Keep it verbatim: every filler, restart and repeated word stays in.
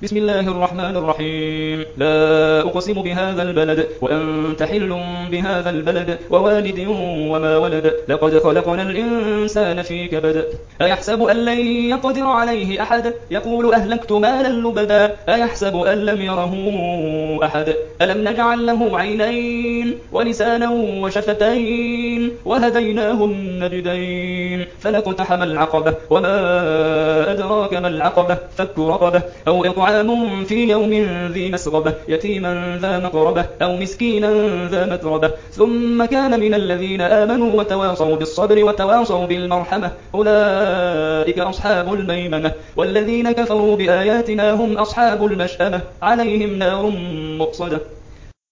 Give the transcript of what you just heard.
بسم الله الرحمن الرحيم. لا أقسم بهذا البلد وأنت حل بهذا البلد ووالد وما ولد. لقد خلقنا الإنسان في كبد. أيحسب أن لن يقدر عليه أحد يقول أهلكت مالا لبدا. أيحسب أن لم يره أحد ألم نجعل له عينين ولسانا وشفتين وهديناه النجدين. فلاقتحم العقبة وما أدراك ما العقبة فك رقبة أو إطعام في يوم ذي مسغبة يتيما ذا مقربة أو مسكينا ذا متربة ثم كان من الذين آمنوا وتواصوا بالصبر وتواصوا بالمرحمة أولئك أصحاب الميمنة. والذين كفروا بآياتنا هم أصحاب المشأمة عليهم نار مؤصدة.